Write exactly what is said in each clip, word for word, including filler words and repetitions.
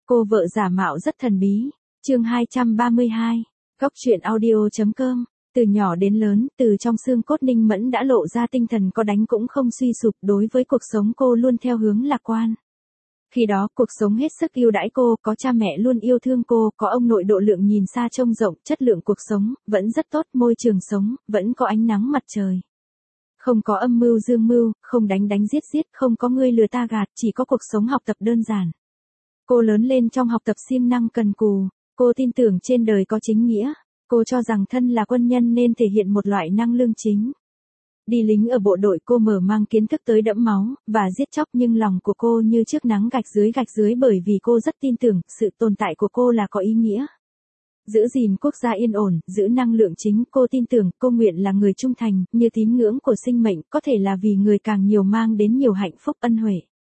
Cô vợ giả mạo rất thần bí. Chương hai trăm ba mươi hai. Góc truyện audio.com. Từ nhỏ đến lớn, từ trong xương cốt Ninh Mẫn đã lộ ra tinh thần có đánh cũng không suy sụp, đối với cuộc sống cô luôn theo hướng lạc quan. Khi đó, cuộc sống hết sức yêu đãi cô, có cha mẹ luôn yêu thương cô, có ông nội độ lượng nhìn xa trông rộng, chất lượng cuộc sống vẫn rất tốt, môi trường sống vẫn có ánh nắng mặt trời. Không có âm mưu dương mưu, không đánh đánh giết giết, không có ngươi lừa ta gạt, chỉ có cuộc sống học tập đơn giản. Cô lớn lên trong học tập siêng năng cần cù, cô tin tưởng trên đời có chính nghĩa, cô cho rằng thân là quân nhân nên thể hiện một loại năng lương chính. Đi lính ở bộ đội cô mở mang kiến thức tới đẫm máu, và giết chóc nhưng lòng của cô như chiếc nắng gạch dưới gạch dưới bởi vì cô rất tin tưởng sự tồn tại của cô là có ý nghĩa. Giữ gìn quốc gia yên ổn, giữ năng lượng chính, cô tin tưởng, cô nguyện là người trung thành, như tín ngưỡng của sinh mệnh, có thể là vì người càng nhiều mang đến nhiều hạnh phúc ân huệ.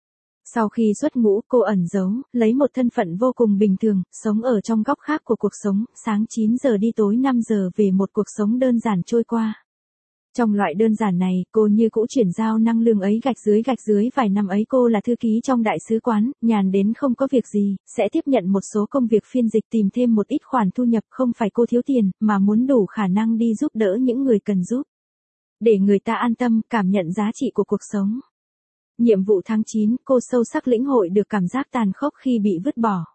Sau khi xuất ngũ, cô ẩn giấu, lấy một thân phận vô cùng bình thường, sống ở trong góc khác của cuộc sống, sáng chín giờ đi tối năm giờ về, một cuộc sống đơn giản trôi qua. Trong loại đơn giản này, cô như cũ chuyển giao năng lượng ấy gạch dưới gạch dưới, vài năm ấy cô là thư ký trong đại sứ quán, nhàn đến không có việc gì, sẽ tiếp nhận một số công việc phiên dịch tìm thêm một ít khoản thu nhập, không phải cô thiếu tiền, mà muốn đủ khả năng đi giúp đỡ những người cần giúp. Để người ta an tâm, cảm nhận giá trị của cuộc sống. Nhiệm vụ tháng chín, cô sâu sắc lĩnh hội được cảm giác tàn khốc khi bị vứt bỏ.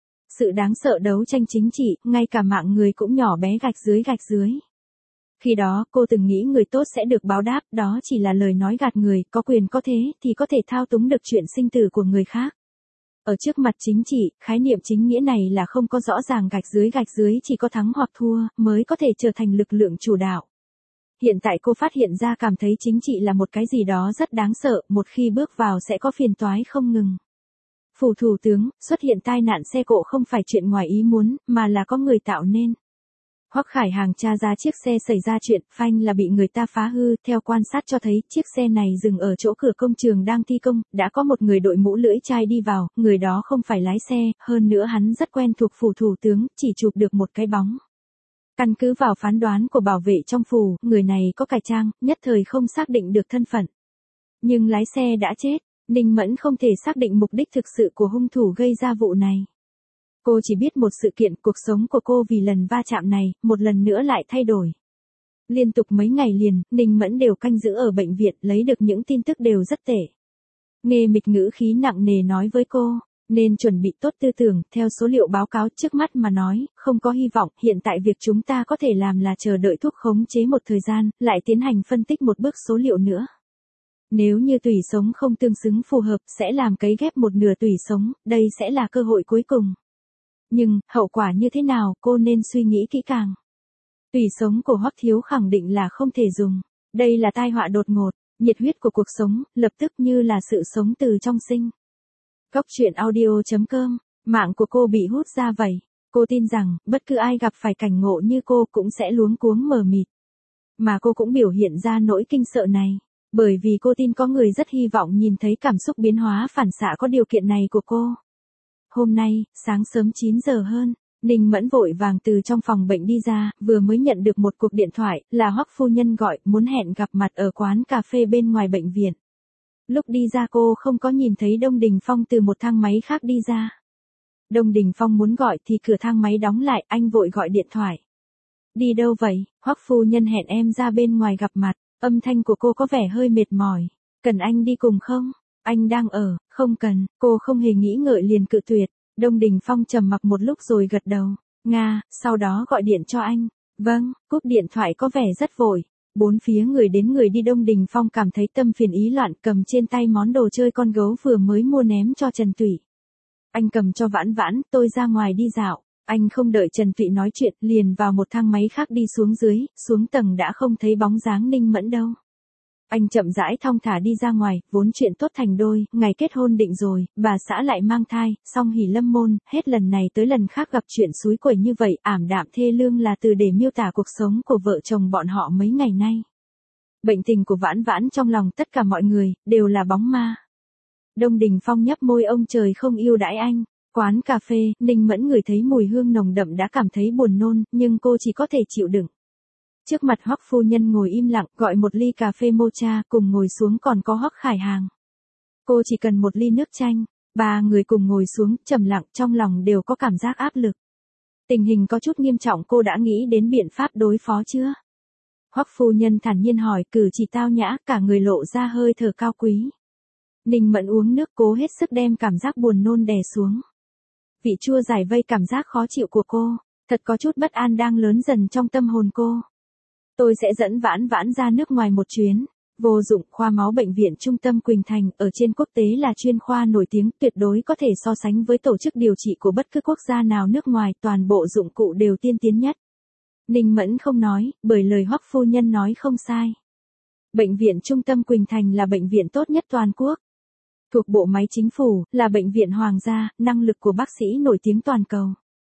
Sự đáng sợ đấu tranh chính trị, ngay cả mạng người cũng nhỏ bé gạch dưới gạch dưới. Khi đó, cô từng nghĩ người tốt sẽ được báo đáp, đó chỉ là lời nói gạt người, có quyền có thế, thì có thể thao túng được chuyện sinh tử của người khác. Ở trước mặt chính trị, khái niệm chính nghĩa này là không có rõ ràng gạch dưới gạch dưới, chỉ có thắng hoặc thua, mới có thể trở thành lực lượng chủ đạo. Hiện tại cô phát hiện ra cảm thấy chính trị là một cái gì đó rất đáng sợ, một khi bước vào sẽ có phiền toái không ngừng. Phủ thủ tướng, xuất hiện tai nạn xe cộ không phải chuyện ngoài ý muốn, mà là có người tạo nên. Hoắc Khải Hàng tra ra chiếc xe xảy ra chuyện, phanh là bị người ta phá hư, theo quan sát cho thấy, chiếc xe này dừng ở chỗ cửa công trường đang thi công, đã có một người đội mũ lưỡi chai đi vào, người đó không phải lái xe, hơn nữa hắn rất quen thuộc phủ thủ tướng, chỉ chụp được một cái bóng. Căn cứ vào phán đoán của bảo vệ trong phủ, người này có cải trang, nhất thời không xác định được thân phận. Nhưng lái xe đã chết, Ninh Mẫn không thể xác định mục đích thực sự của hung thủ gây ra vụ này. Cô chỉ biết một sự kiện, cuộc sống của cô vì lần va chạm này, một lần nữa lại thay đổi. Liên tục mấy ngày liền, Ninh Mẫn đều canh giữ ở bệnh viện, lấy được những tin tức đều rất tệ. Nghe Mịch ngữ khí nặng nề nói với cô, nên chuẩn bị tốt tư tưởng, theo số liệu báo cáo trước mắt mà nói, không có hy vọng, hiện tại việc chúng ta có thể làm là chờ đợi thuốc khống chế một thời gian, lại tiến hành phân tích một bước số liệu nữa. Nếu như tủy sống không tương xứng phù hợp, sẽ làm cấy ghép một nửa tủy sống, đây sẽ là cơ hội cuối cùng. Nhưng, hậu quả như thế nào, cô nên suy nghĩ kỹ càng. Tủy sống của Hoắc Thiếu khẳng định là không thể dùng. Đây là tai họa đột ngột, nhiệt huyết của cuộc sống, lập tức như là sự sống từ trong sinh. Góc truyện audio.com, mạng của cô bị hút ra vậy. Cô tin rằng, bất cứ ai gặp phải cảnh ngộ như cô cũng sẽ luống cuống mờ mịt. Mà cô cũng biểu hiện ra nỗi kinh sợ này. Bởi vì cô tin có người rất hy vọng nhìn thấy cảm xúc biến hóa phản xạ có điều kiện này của cô. Hôm nay, sáng sớm chín giờ hơn, Ninh Mẫn vội vàng từ trong phòng bệnh đi ra, vừa mới nhận được một cuộc điện thoại, là Hoắc phu nhân gọi, muốn hẹn gặp mặt ở quán cà phê bên ngoài bệnh viện. Lúc đi ra cô không có nhìn thấy Đông Đình Phong từ một thang máy khác đi ra. Đông Đình Phong muốn gọi thì cửa thang máy đóng lại, anh vội gọi điện thoại. Đi đâu vậy? Hoắc phu nhân hẹn em ra bên ngoài gặp mặt, âm thanh của cô có vẻ hơi mệt mỏi. Cần anh đi cùng không? Anh đang ở, không cần, cô không hề nghĩ ngợi liền cự tuyệt. Đông Đình Phong trầm mặc một lúc rồi gật đầu. Nga, sau đó gọi điện cho anh. Vâng, cúp điện thoại có vẻ rất vội. Bốn phía người đến người đi, Đông Đình Phong cảm thấy tâm phiền ý loạn, cầm trên tay món đồ chơi con gấu vừa mới mua ném cho Trần Tụy. Anh cầm cho Vãn Vãn, tôi ra ngoài đi dạo. Anh không đợi Trần Tụy nói chuyện, liền vào một thang máy khác đi xuống dưới, xuống tầng đã không thấy bóng dáng Ninh Mẫn đâu. Anh chậm rãi thong thả đi ra ngoài, vốn chuyện tốt thành đôi, ngày kết hôn định rồi, bà xã lại mang thai, song hỉ lâm môn, hết lần này tới lần khác gặp chuyện xúi quẩy như vậy, ảm đạm thê lương là từ để miêu tả cuộc sống của vợ chồng bọn họ mấy ngày nay. Bệnh tình của Vãn Vãn trong lòng tất cả mọi người, đều là bóng ma. Đông Đình Phong nhấp môi, ông trời không yêu đãi anh. Quán cà phê, Ninh Mẫn ngửi thấy mùi hương nồng đậm đã cảm thấy buồn nôn, nhưng cô chỉ có thể chịu đựng. Trước mặt Hoắc phu nhân ngồi im lặng, gọi một ly cà phê mocha, cùng ngồi xuống còn có Hoắc Khải Hàng. Cô chỉ cần một ly nước chanh. Ba người cùng ngồi xuống, trầm lặng, trong lòng đều có cảm giác áp lực. Tình hình có chút nghiêm trọng, cô đã nghĩ đến biện pháp đối phó chưa? Hoắc phu nhân thản nhiên hỏi, cử chỉ tao nhã, cả người lộ ra hơi thở cao quý. Ninh Mẫn uống nước, cố hết sức đem cảm giác buồn nôn đè xuống. Vị chua giải vây cảm giác khó chịu của cô, thật có chút bất an đang lớn dần trong tâm hồn cô. Tôi sẽ dẫn Vãn Vãn ra nước ngoài một chuyến. Vô dụng, khoa máu bệnh viện Trung tâm Quỳnh Thành ở trên quốc tế là chuyên khoa nổi tiếng, tuyệt đối có thể so sánh với tổ chức điều trị của bất cứ quốc gia nào nước ngoài, toàn bộ dụng cụ đều tiên tiến nhất. Ninh Mẫn không nói, bởi lời Hoắc phu nhân nói không sai. Bệnh viện Trung tâm Quỳnh Thành là bệnh viện tốt nhất toàn quốc. Thuộc bộ máy chính phủ, là bệnh viện hoàng gia, năng lực của bác sĩ nổi tiếng toàn cầu.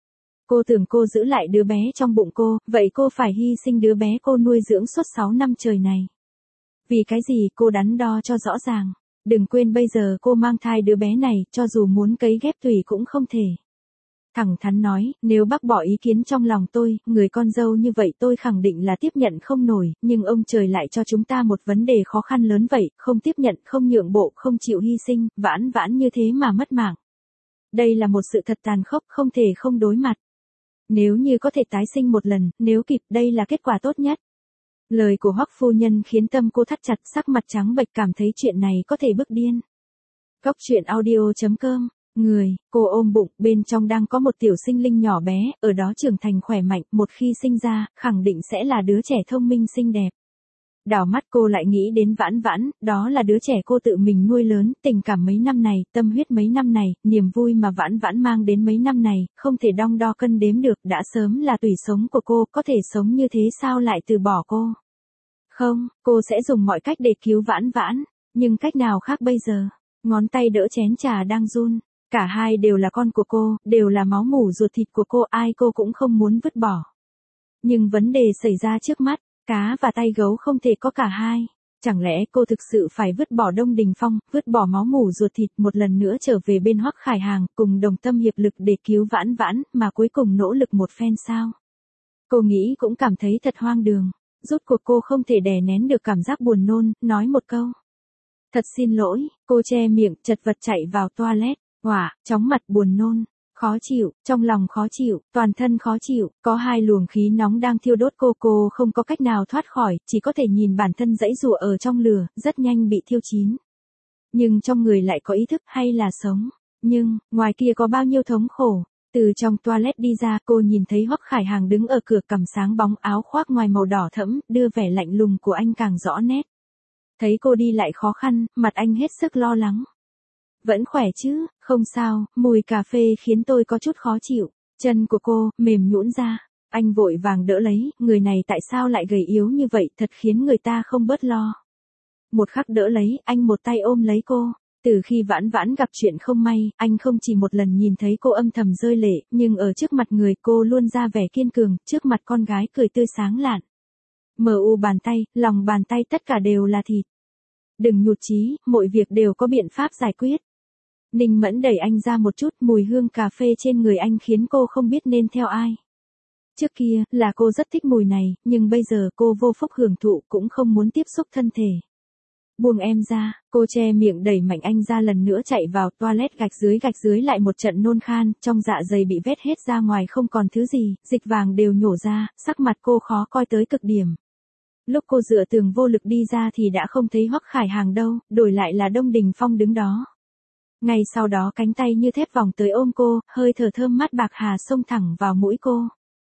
Cô tưởng cô giữ lại đứa bé trong bụng cô, vậy cô phải hy sinh đứa bé cô nuôi dưỡng suốt sáu năm trời này. Vì cái gì cô đắn đo cho rõ ràng. Đừng quên bây giờ cô mang thai đứa bé này, cho dù muốn cấy ghép tủy cũng không thể. Thẳng thắn nói, nếu bác bỏ ý kiến trong lòng tôi, người con dâu như vậy tôi khẳng định là tiếp nhận không nổi, nhưng ông trời lại cho chúng ta một vấn đề khó khăn lớn vậy, không tiếp nhận, không nhượng bộ, không chịu hy sinh, Vãn Vãn như thế mà mất mạng. Đây là một sự thật tàn khốc, không thể không đối mặt. Nếu như có thể tái sinh một lần, nếu kịp, đây là kết quả tốt nhất. Lời của Hoắc phu nhân khiến tâm cô thắt chặt, sắc mặt trắng bệch, cảm thấy chuyện này có thể bức điên. Góc truyện audio chấm com. Người, cô ôm bụng, bên trong đang có một tiểu sinh linh nhỏ bé, ở đó trưởng thành khỏe mạnh, một khi sinh ra, khẳng định sẽ là đứa trẻ thông minh xinh đẹp. Đảo mắt cô lại nghĩ đến Vãn Vãn, đó là đứa trẻ cô tự mình nuôi lớn, tình cảm mấy năm này, tâm huyết mấy năm này, niềm vui mà Vãn Vãn mang đến mấy năm này, không thể đong đo cân đếm được, đã sớm là tủy sống của cô, có thể sống như thế sao lại từ bỏ cô. Không, cô sẽ dùng mọi cách để cứu Vãn Vãn, nhưng cách nào khác bây giờ? Ngón tay đỡ chén trà đang run, cả hai đều là con của cô, đều là máu mủ ruột thịt của cô, ai cô cũng không muốn vứt bỏ. Nhưng vấn đề xảy ra trước mắt, cá và tay gấu không thể có cả hai. Chẳng lẽ cô thực sự phải vứt bỏ Đông Đình Phong, vứt bỏ máu mủ ruột thịt, một lần nữa trở về bên Hoắc Khải Hàng, cùng đồng tâm hiệp lực để cứu Vãn Vãn, mà cuối cùng nỗ lực một phen sao? Cô nghĩ cũng cảm thấy thật hoang đường. Rốt cuộc cô không thể đè nén được cảm giác buồn nôn, nói một câu. Thật xin lỗi, cô che miệng, chật vật chạy vào toilet, hỏa, chóng mặt buồn nôn, khó chịu, trong lòng khó chịu, toàn thân khó chịu, có hai luồng khí nóng đang thiêu đốt cô, cô không có cách nào thoát khỏi, chỉ có thể nhìn bản thân giãy giụa ở trong lửa, rất nhanh bị thiêu chín. Nhưng trong người lại có ý thức hay là sống, nhưng, ngoài kia có bao nhiêu thống khổ. Từ trong toilet đi ra, cô nhìn thấy Hoắc Khải Hàng đứng ở cửa, cằm sáng bóng, áo khoác ngoài màu đỏ thẫm, đưa vẻ lạnh lùng của anh càng rõ nét. Thấy cô đi lại khó khăn, mặt anh hết sức lo lắng. Vẫn khỏe chứ, không sao, mùi cà phê khiến tôi có chút khó chịu. Chân của cô, mềm nhũn ra. Anh vội vàng đỡ lấy, người này tại sao lại gầy yếu như vậy, thật khiến người ta không bớt lo. Một khắc đỡ lấy, anh một tay ôm lấy cô. Từ khi Vãn Vãn gặp chuyện không may, anh không chỉ một lần nhìn thấy cô âm thầm rơi lệ, nhưng ở trước mặt người cô luôn ra vẻ kiên cường, trước mặt con gái cười tươi sáng lạn. Mờ u bàn tay, lòng bàn tay tất cả đều là thịt. Đừng nhụt chí, mọi việc đều có biện pháp giải quyết. Ninh Mẫn đẩy anh ra một chút, mùi hương cà phê trên người anh khiến cô không biết nên theo ai. Trước kia, là cô rất thích mùi này, nhưng bây giờ cô vô phúc hưởng thụ, cũng không muốn tiếp xúc thân thể. Buông em ra, cô che miệng đẩy mạnh anh ra, lần nữa chạy vào toilet, gạch dưới gạch dưới lại một trận nôn khan, trong dạ dày bị vét hết ra ngoài, không còn thứ gì, dịch vàng đều nhổ ra, sắc mặt cô khó coi tới cực điểm. Lúc cô dựa tường vô lực đi ra thì đã không thấy Hoắc Khải Hàng đâu, đổi lại là Đông Đình Phong đứng đó. Ngay sau đó cánh tay như thép vòng tới ôm cô, hơi thở thơm mát bạc hà xông thẳng vào mũi cô.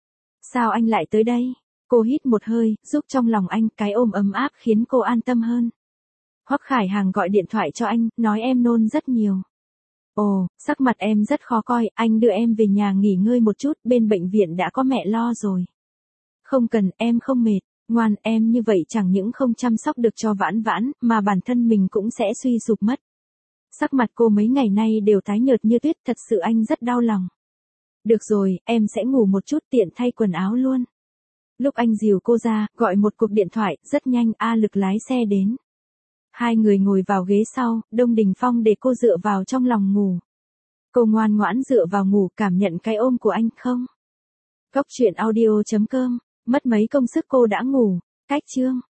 Sao anh lại tới đây? Cô hít một hơi, giúp trong lòng anh, cái ôm ấm áp khiến cô an tâm hơn. Hoắc Khải Hàng gọi điện thoại cho anh, nói em nôn rất nhiều. Ồ, sắc mặt em rất khó coi, anh đưa em về nhà nghỉ ngơi một chút, bên bệnh viện đã có mẹ lo rồi. Không cần, em không mệt, ngoan, em như vậy chẳng những không chăm sóc được cho Vãn Vãn, mà bản thân mình cũng sẽ suy sụp mất. Sắc mặt cô mấy ngày nay đều tái nhợt như tuyết, thật sự anh rất đau lòng. Được rồi, em sẽ ngủ một chút, tiện thay quần áo luôn. Lúc anh dìu cô ra, gọi một cuộc điện thoại, rất nhanh A Lực lái xe đến. Hai người ngồi vào ghế sau, Đông Đình Phong để cô dựa vào trong lòng ngủ. Cô ngoan ngoãn dựa vào ngủ, cảm nhận cái ôm của anh không? Góc truyện audio chấm com, mất mấy công sức cô đã ngủ. Cách chương